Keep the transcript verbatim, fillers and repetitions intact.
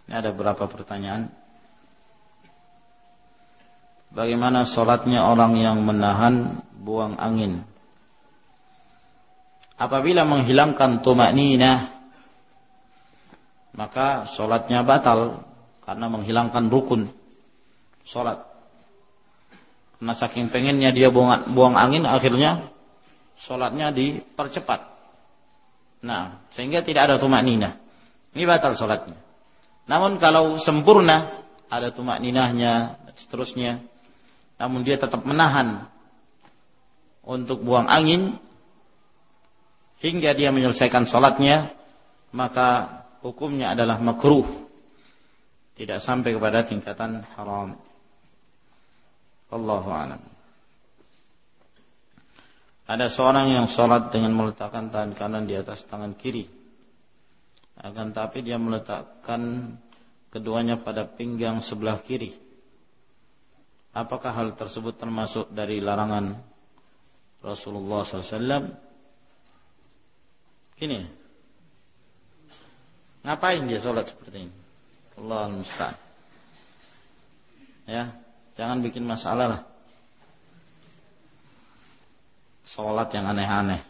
Ini ada beberapa pertanyaan. Bagaimana sholatnya orang yang menahan buang angin? Apabila menghilangkan tumakninah, maka sholatnya batal karena menghilangkan rukun sholat. Karena saking pengennya dia buang, buang angin, akhirnya sholatnya dipercepat. Nah, sehingga tidak ada tumakninah. Ini batal sholatnya. Namun kalau sempurna, ada tumakninahnya dan seterusnya, namun dia tetap menahan untuk buang angin hingga dia menyelesaikan sholatnya, maka hukumnya adalah makruh, tidak sampai kepada tingkatan haram. Wallahu a'lam. Ada seorang yang sholat dengan meletakkan tangan kanan di atas tangan kiri, akan tapi dia meletakkan keduanya pada pinggang sebelah kiri. Apakah hal tersebut termasuk dari larangan Rasulullah sallallahu alaihi wasallam? Gini, ngapain dia sholat seperti ini? Allahul musta'an. Ya, jangan bikin masalah lah. Sholat yang aneh-aneh.